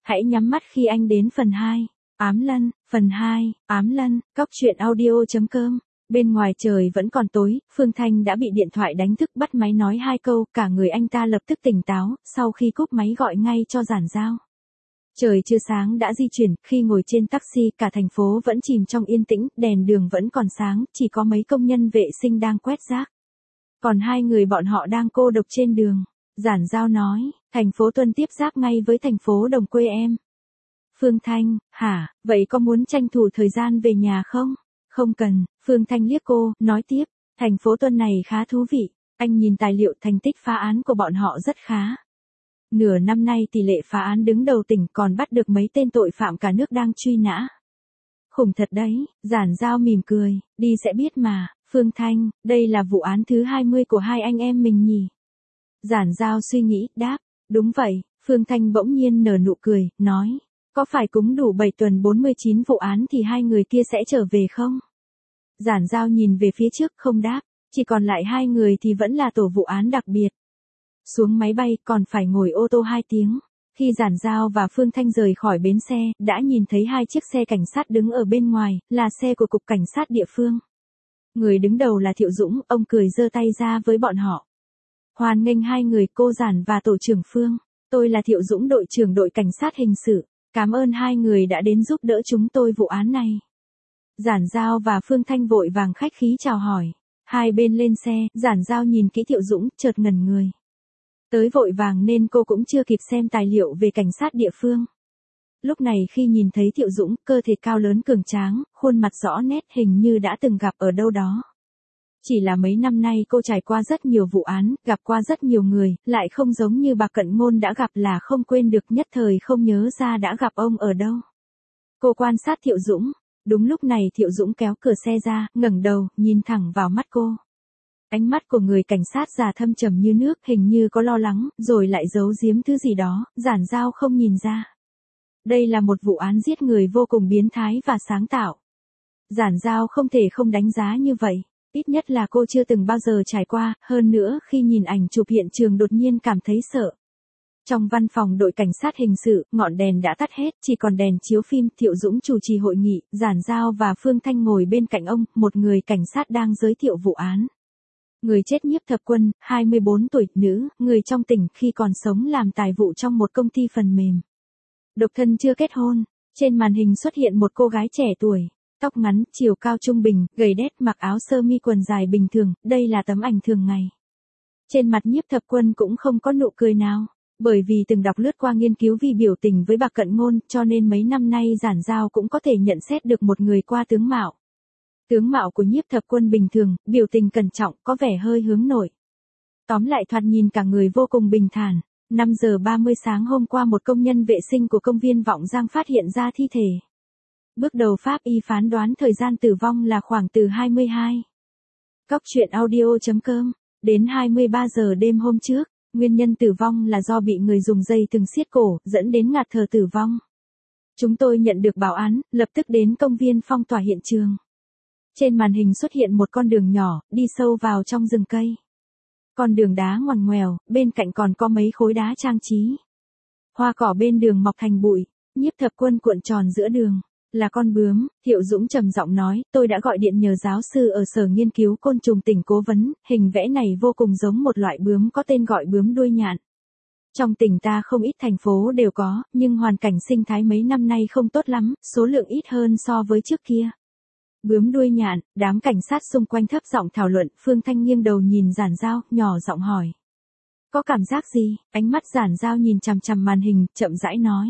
Hãy nhắm mắt khi anh đến phần 2. Ám Lân, phần 2, Ám Lân, Cóc truyện audio.com. Bên ngoài trời vẫn còn tối, Phương Thanh đã bị điện thoại đánh thức, bắt máy nói 2 câu, cả người anh ta lập tức tỉnh táo, sau khi cúp máy gọi ngay cho Giản Giao. Trời chưa sáng đã di chuyển, khi ngồi trên taxi, cả thành phố vẫn chìm trong yên tĩnh, đèn đường vẫn còn sáng, chỉ có mấy công nhân vệ sinh đang quét rác. Còn 2 người bọn họ đang cô độc trên đường. Giản Giao nói, thành phố Tuân tiếp giáp ngay với thành phố Đồng quê em. Phương Thanh, hả, vậy có muốn tranh thủ thời gian về nhà không? Không cần, Phương Thanh liếc cô, nói tiếp, thành phố Tuân này khá thú vị, anh nhìn tài liệu thành tích phá án của bọn họ rất khá. Nửa năm nay tỷ lệ phá án đứng đầu tỉnh, còn bắt được mấy tên tội phạm cả nước đang truy nã. Khủng thật đấy, Giản Giao mỉm cười, đi sẽ biết mà. Phương Thanh, đây là vụ án thứ 20 của 2 anh em mình nhỉ? Giản Giao suy nghĩ, đáp, đúng vậy. Phương Thanh bỗng nhiên nở nụ cười, nói, có phải cúng đủ 7 tuần 49 vụ án thì 2 người kia sẽ trở về không? Giản Giao nhìn về phía trước không đáp, chỉ còn lại 2 người thì vẫn là tổ vụ án đặc biệt. Xuống máy bay còn phải ngồi ô tô 2 tiếng. Khi Giản Giao và Phương Thanh rời khỏi bến xe, đã nhìn thấy 2 chiếc xe cảnh sát đứng ở bên ngoài, là xe của cục cảnh sát địa phương. Người đứng đầu là Thiệu Dũng, ông cười giơ tay ra với bọn họ. Hoan nghênh 2 người, cô Giản và tổ trưởng Phương. Tôi là Thiệu Dũng, đội trưởng đội cảnh sát hình sự. Cảm ơn 2 người đã đến giúp đỡ chúng tôi vụ án này. Giản Giao và Phương Thanh vội vàng khách khí chào hỏi. Hai bên lên xe, Giản Giao nhìn kỹ Thiệu Dũng, chợt ngẩn người. Tới vội vàng nên cô cũng chưa kịp xem tài liệu về cảnh sát địa phương. Lúc này khi nhìn thấy Thiệu Dũng, cơ thể cao lớn cường tráng, khuôn mặt rõ nét, hình như đã từng gặp ở đâu đó. Chỉ là mấy năm nay cô trải qua rất nhiều vụ án, gặp qua rất nhiều người, lại không giống như bà Cận Ngôn đã gặp là không quên được, nhất thời không nhớ ra đã gặp ông ở đâu. Cô quan sát Thiệu Dũng. Đúng lúc này Thiệu Dũng kéo cửa xe ra, ngẩng đầu, nhìn thẳng vào mắt cô. Ánh mắt của người cảnh sát già thâm trầm như nước, hình như có lo lắng, rồi lại giấu giếm thứ gì đó, Giản Giao không nhìn ra. Đây là một vụ án giết người vô cùng biến thái và sáng tạo. Giản Giao không thể không đánh giá như vậy, ít nhất là cô chưa từng bao giờ trải qua, hơn nữa khi nhìn ảnh chụp hiện trường đột nhiên cảm thấy sợ. Trong văn phòng đội cảnh sát hình sự, ngọn đèn đã tắt hết, chỉ còn đèn chiếu phim. Thiệu Dũng chủ trì hội nghị, Giản Giao và Phương Thanh ngồi bên cạnh ông, một người cảnh sát đang giới thiệu vụ án. Người chết Nhiếp Thập Quân, 24 tuổi, nữ, người trong tỉnh, khi còn sống làm tài vụ trong một công ty phần mềm. Độc thân chưa kết hôn. Trên màn hình xuất hiện một cô gái trẻ tuổi, tóc ngắn, chiều cao trung bình, gầy đét, mặc áo sơ mi quần dài bình thường, đây là tấm ảnh thường ngày. Trên mặt Nhiếp Thập Quân cũng không có nụ cười nào. Bởi vì từng đọc lướt qua nghiên cứu vi biểu tình với bà Cận Ngôn, cho nên mấy năm nay Giản Giao cũng có thể nhận xét được một người qua tướng mạo. Tướng mạo của Nhiếp Thập Quân bình thường, biểu tình cẩn trọng, có vẻ hơi hướng nội. Tóm lại thoạt nhìn cả người vô cùng bình thản. 5 giờ 30 sáng hôm qua một công nhân vệ sinh của công viên Vọng Giang phát hiện ra thi thể. Bước đầu pháp y phán đoán thời gian tử vong là khoảng từ 22. Cóc truyện audio.com, đến 23 giờ đêm hôm trước. Nguyên nhân tử vong là do bị người dùng dây thừng siết cổ, dẫn đến ngạt thở tử vong. Chúng tôi nhận được báo án, lập tức đến công viên phong tỏa hiện trường. Trên màn hình xuất hiện một con đường nhỏ, đi sâu vào trong rừng cây. Con đường đá ngoằn ngoèo, bên cạnh còn có mấy khối đá trang trí. Hoa cỏ bên đường mọc thành bụi, Nhiếp Thập Quân cuộn tròn giữa đường. Là con bướm, Thiệu Dũng trầm giọng nói, tôi đã gọi điện nhờ giáo sư ở Sở Nghiên cứu Côn trùng tỉnh cố vấn, hình vẽ này vô cùng giống một loại bướm có tên gọi bướm đuôi nhạn. Trong tỉnh ta không ít thành phố đều có, nhưng hoàn cảnh sinh thái mấy năm nay không tốt lắm, số lượng ít hơn so với trước kia. Bướm đuôi nhạn, đám cảnh sát xung quanh thấp giọng thảo luận, Phương Thanh nghiêng đầu nhìn Giản Giao, nhỏ giọng hỏi. Có cảm giác gì? Ánh mắt Giản Giao nhìn chằm chằm màn hình, chậm rãi nói.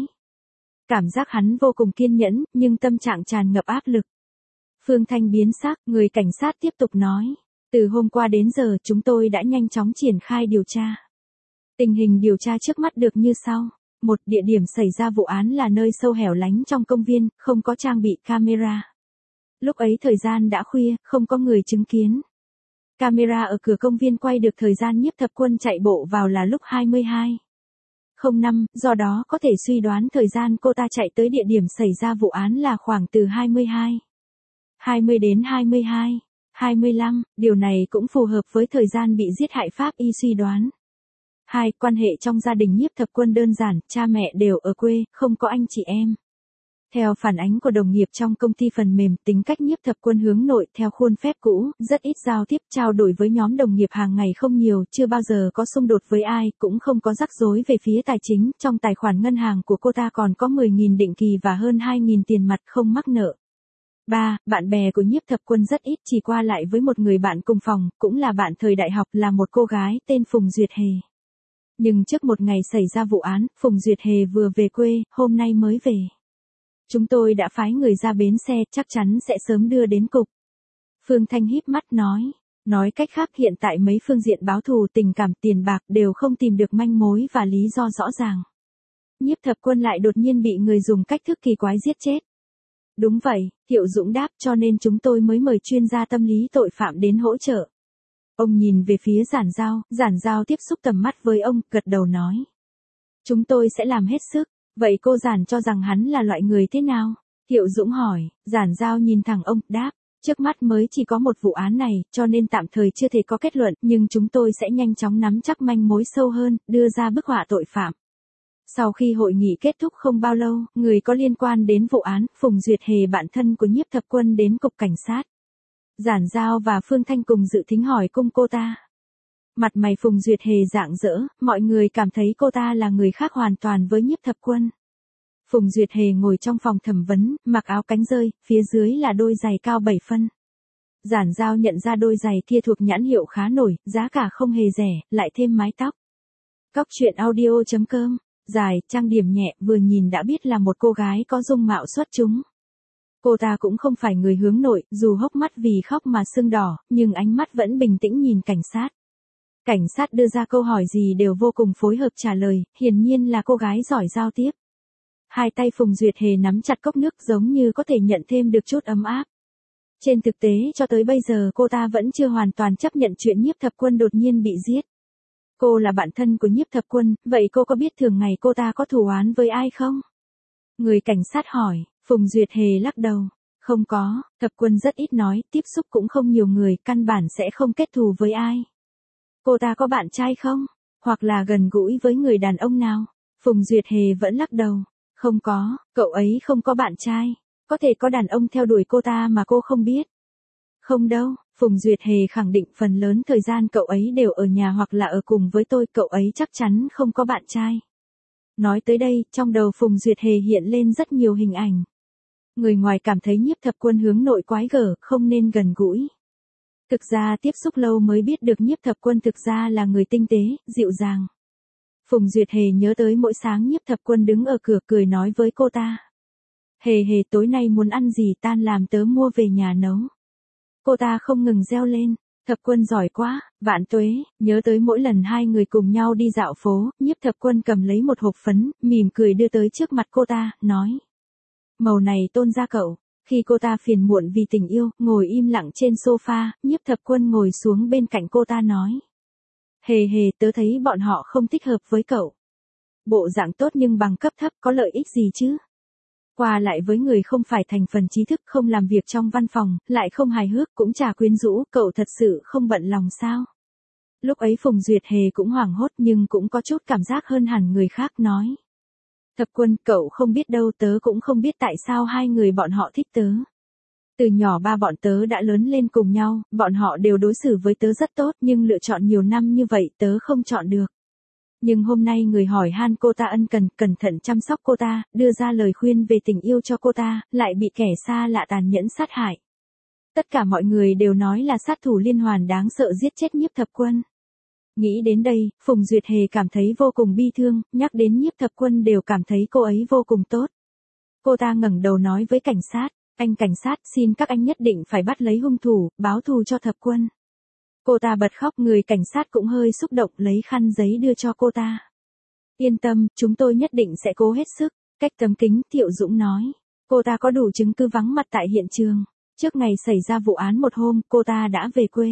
Cảm giác hắn vô cùng kiên nhẫn, nhưng tâm trạng tràn ngập áp lực. Phương Thanh biến sắc, người cảnh sát tiếp tục nói. Từ hôm qua đến giờ chúng tôi đã nhanh chóng triển khai điều tra. Tình hình điều tra trước mắt được như sau. Một, địa điểm xảy ra vụ án là nơi sâu hẻo lánh trong công viên, không có trang bị camera. Lúc ấy thời gian đã khuya, không có người chứng kiến. Camera ở cửa công viên quay được thời gian Nhiếp Thập Quân chạy bộ vào là lúc 22:05, do đó có thể suy đoán thời gian cô ta chạy tới địa điểm xảy ra vụ án là khoảng từ 22:20 đến 22:25, điều này cũng phù hợp với thời gian bị giết hại pháp y suy đoán. 2. Quan hệ trong gia đình Nhiếp Thập Quân đơn giản, cha mẹ đều ở quê, không có anh chị em. Theo phản ánh của đồng nghiệp trong công ty phần mềm, tính cách Nhiếp Thập Quân hướng nội theo khuôn phép cũ, rất ít giao tiếp, trao đổi với nhóm đồng nghiệp hàng ngày không nhiều, chưa bao giờ có xung đột với ai, cũng không có rắc rối về phía tài chính, trong tài khoản ngân hàng của cô ta còn có 10.000 định kỳ và hơn 2.000 tiền mặt không mắc nợ. 3. Bạn bè của Nhiếp Thập Quân rất ít, chỉ qua lại với một người bạn cùng phòng, cũng là bạn thời đại học, là một cô gái tên Phùng Duyệt Hề. Nhưng trước một ngày xảy ra vụ án, Phùng Duyệt Hề vừa về quê, hôm nay mới về. Chúng tôi đã phái người ra bến xe, chắc chắn sẽ sớm đưa đến cục. Phương Thanh híp mắt nói. Nói cách khác hiện tại mấy phương diện báo thù, tình cảm, tiền bạc đều không tìm được manh mối và lý do rõ ràng. Nhiếp Thập Quân lại đột nhiên bị người dùng cách thức kỳ quái giết chết. Đúng vậy, Thiệu Dũng đáp, cho nên chúng tôi mới mời chuyên gia tâm lý tội phạm đến hỗ trợ. Ông nhìn về phía Giản Giao tiếp xúc tầm mắt với ông, gật đầu nói. Chúng tôi sẽ làm hết sức. Vậy cô Giản cho rằng hắn là loại người thế nào? Thiệu Dũng hỏi. Giản Giao nhìn thẳng ông, đáp. Trước mắt mới chỉ có một vụ án này, cho nên tạm thời chưa thể có kết luận, nhưng chúng tôi sẽ nhanh chóng nắm chắc manh mối sâu hơn, đưa ra bức họa tội phạm. Sau khi hội nghị kết thúc không bao lâu, người có liên quan đến vụ án, Phùng Duyệt Hề bạn thân của Nhiếp Thập Quân đến cục cảnh sát. Giản Giao và Phương Thanh cùng dự thính hỏi cung cô ta. Mặt mày Phùng Duyệt Hề rạng rỡ, mọi người cảm thấy cô ta là người khác hoàn toàn với Nhiếp Thập Quân. Phùng Duyệt Hề ngồi trong phòng thẩm vấn, mặc áo cánh rơi, phía dưới là đôi giày cao 7 phân. Giản Giao nhận ra đôi giày kia thuộc nhãn hiệu khá nổi, giá cả không hề rẻ, lại thêm mái tóc. Cóc truyện audio.com, dài, trang điểm nhẹ, vừa nhìn đã biết là một cô gái có dung mạo xuất chúng. Cô ta cũng không phải người hướng nội, dù hốc mắt vì khóc mà sưng đỏ, nhưng ánh mắt vẫn bình tĩnh nhìn cảnh sát. Cảnh sát đưa ra câu hỏi gì đều vô cùng phối hợp trả lời, hiển nhiên là cô gái giỏi giao tiếp. Hai tay Phùng Duyệt Hề nắm chặt cốc nước giống như có thể nhận thêm được chút ấm áp. Trên thực tế cho tới bây giờ cô ta vẫn chưa hoàn toàn chấp nhận chuyện Nhiếp Thập Quân đột nhiên bị giết. Cô là bạn thân của Nhiếp Thập Quân, vậy cô có biết thường ngày cô ta có thù oán với ai không? Người cảnh sát hỏi. Phùng Duyệt Hề lắc đầu. Không có, Thập Quân rất ít nói, tiếp xúc cũng không nhiều người, căn bản sẽ không kết thù với ai. Cô ta có bạn trai không? Hoặc là gần gũi với người đàn ông nào? Phùng Duyệt Hề vẫn lắc đầu. Không có, cậu ấy không có bạn trai. Có thể có đàn ông theo đuổi cô ta mà cô không biết. Không đâu, Phùng Duyệt Hề khẳng định phần lớn thời gian cậu ấy đều ở nhà hoặc là ở cùng với tôi, cậu ấy chắc chắn không có bạn trai. Nói tới đây, trong đầu Phùng Duyệt Hề hiện lên rất nhiều hình ảnh. Người ngoài cảm thấy Nhiếp Thập Quân hướng nội quái gở, không nên gần gũi. Thực ra tiếp xúc lâu mới biết được Nhiếp Thập Quân thực ra là người tinh tế, dịu dàng. Phùng Duyệt Hề nhớ tới mỗi sáng Nhiếp Thập Quân đứng ở cửa cười nói với cô ta. Hề hề tối nay muốn ăn gì tan làm tớ mua về nhà nấu. Cô ta không ngừng reo lên. Thập Quân giỏi quá, vạn tuế, nhớ tới mỗi lần hai người cùng nhau đi dạo phố, Nhiếp Thập Quân cầm lấy một hộp phấn, mỉm cười đưa tới trước mặt cô ta, nói. Màu này tôn ra cậu. Khi cô ta phiền muộn vì tình yêu, ngồi im lặng trên sofa, Nhiếp Thập Quân ngồi xuống bên cạnh cô ta nói. Hề hề tớ thấy bọn họ không thích hợp với cậu. Bộ dạng tốt nhưng bằng cấp thấp có lợi ích gì chứ? Qua lại với người không phải thành phần trí thức, không làm việc trong văn phòng, lại không hài hước cũng chả quyến rũ, cậu thật sự không bận lòng sao? Lúc ấy Phùng Duyệt Hề cũng hoảng hốt nhưng cũng có chút cảm giác hơn hẳn người khác nói. Thập Quân, cậu không biết đâu, tớ cũng không biết tại sao hai người bọn họ thích tớ. Từ nhỏ ba bọn tớ đã lớn lên cùng nhau, bọn họ đều đối xử với tớ rất tốt nhưng lựa chọn nhiều năm như vậy tớ không chọn được. Nhưng hôm nay người hỏi han cô ta ân cần, cẩn thận chăm sóc cô ta, đưa ra lời khuyên về tình yêu cho cô ta, lại bị kẻ xa lạ tàn nhẫn sát hại. Tất cả mọi người đều nói là sát thủ liên hoàn đáng sợ giết chết Nhiếp Thập Quân. Nghĩ đến đây, Phùng Duyệt Hề cảm thấy vô cùng bi thương, nhắc đến Nhiếp Thập Quân đều cảm thấy cô ấy vô cùng tốt. Cô ta ngẩng đầu nói với cảnh sát, anh cảnh sát xin các anh nhất định phải bắt lấy hung thủ, báo thù cho Thập Quân. Cô ta bật khóc, người cảnh sát cũng hơi xúc động lấy khăn giấy đưa cho cô ta. Yên tâm, chúng tôi nhất định sẽ cố hết sức, cách tấm kính, Thiệu Dũng nói. Cô ta có đủ chứng cứ vắng mặt tại hiện trường. Trước ngày xảy ra vụ án một hôm, cô ta đã về quê.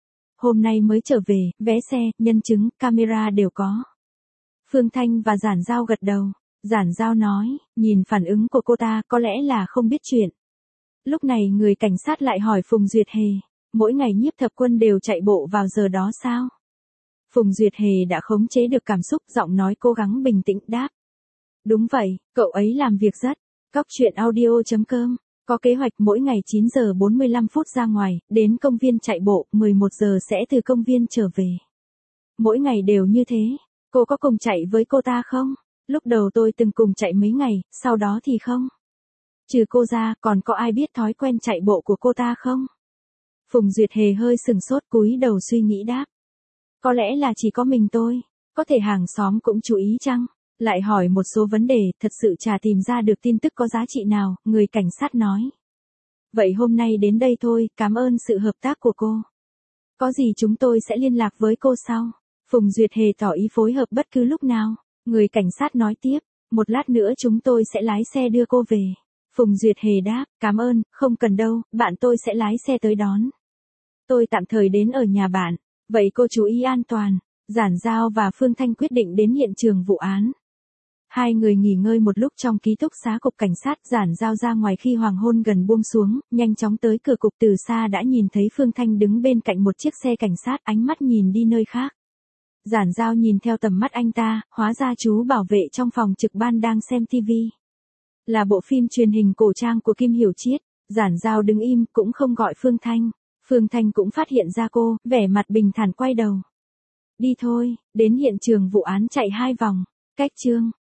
Hôm nay mới trở về, vé xe, nhân chứng, camera đều có. Phương Thanh và Giản Giao gật đầu. Giản Giao nói, nhìn phản ứng của cô ta có lẽ là không biết chuyện. Lúc này người cảnh sát lại hỏi Phùng Duyệt Hề, mỗi ngày Nhiếp Thập Quân đều chạy bộ vào giờ đó sao? Phùng Duyệt Hề đã khống chế được cảm xúc, giọng nói cố gắng bình tĩnh đáp. Đúng vậy, cậu ấy làm việc rất. Cóc truyện audio.com có kế hoạch mỗi ngày 9 giờ 45 phút ra ngoài, đến công viên chạy bộ, 11 giờ sẽ từ công viên trở về. Mỗi ngày đều như thế. Cô có cùng chạy với cô ta không? Lúc đầu tôi từng cùng chạy mấy ngày, sau đó thì không. Trừ cô ra, còn có ai biết thói quen chạy bộ của cô ta không? Phùng Duyệt Hề hơi sừng sốt, cúi đầu suy nghĩ đáp. Có lẽ là chỉ có mình tôi. Có thể hàng xóm cũng chú ý chăng? Lại hỏi một số vấn đề, thật sự chả tìm ra được tin tức có giá trị nào, người cảnh sát nói. Vậy hôm nay đến đây thôi, cảm ơn sự hợp tác của cô. Có gì chúng tôi sẽ liên lạc với cô sau. Phùng Duyệt Hề tỏ ý phối hợp bất cứ lúc nào. Người cảnh sát nói tiếp, một lát nữa chúng tôi sẽ lái xe đưa cô về. Phùng Duyệt Hề đáp, cảm ơn, không cần đâu, bạn tôi sẽ lái xe tới đón. Tôi tạm thời đến ở nhà bạn, vậy cô chú ý an toàn. Giản Giao và Phương Thanh quyết định đến hiện trường vụ án. Hai người nghỉ ngơi một lúc trong ký túc xá cục cảnh sát. Giản Giao ra ngoài khi hoàng hôn gần buông xuống, nhanh chóng tới cửa cục, từ xa đã nhìn thấy Phương Thanh đứng bên cạnh một chiếc xe cảnh sát, ánh mắt nhìn đi nơi khác. Giản Giao nhìn theo tầm mắt anh ta, hóa ra chú bảo vệ trong phòng trực ban đang xem TV. Là bộ phim truyền hình cổ trang của Kim Hiểu Triết. Giản Giao đứng im, cũng không gọi Phương Thanh. Phương Thanh cũng phát hiện ra cô, vẻ mặt bình thản quay đầu. Đi thôi, đến hiện trường vụ án chạy 2 vòng. Cách chương